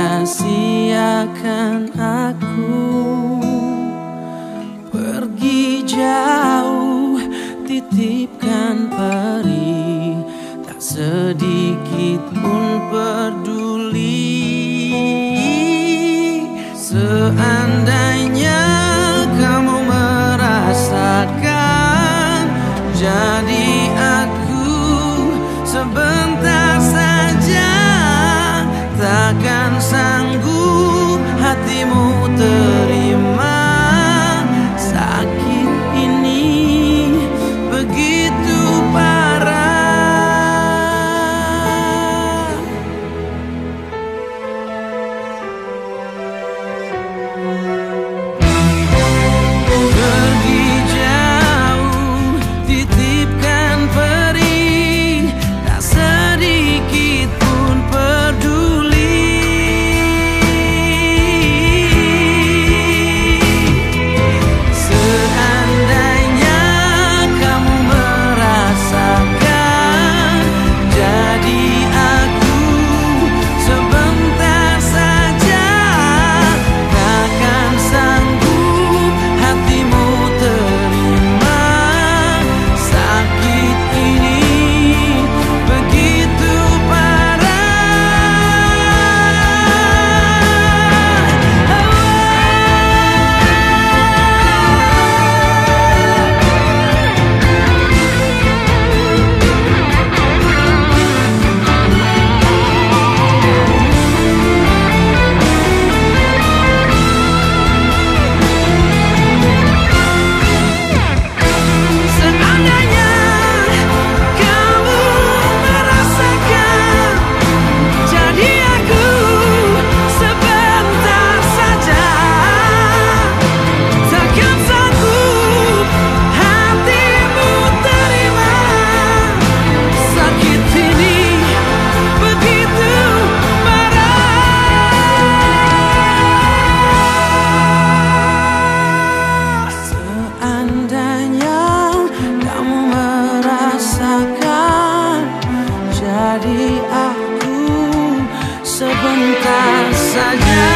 sia-siakan aku. Pergi jauh, titipkan peri, tak sedikit pun peduli. Seandainya kamu merasakan, jadi aku sebentar saja. Takkan sanggup hatimu terima sakit ini begitu parah. Pergi jauh, titipkan peri, tak sedikit pun peduli. Seandainya kamu merasakan, jadi aku sebentar saja. Takkan sanggup hatimu terima sakit ini begitu Seandainya kamu merasakan, jadi aku sebentar saja. Takkan sanggup hatimu terima sakit ini begitu parah. Seandainya kamu merasakan, jadi aku sebentar saja.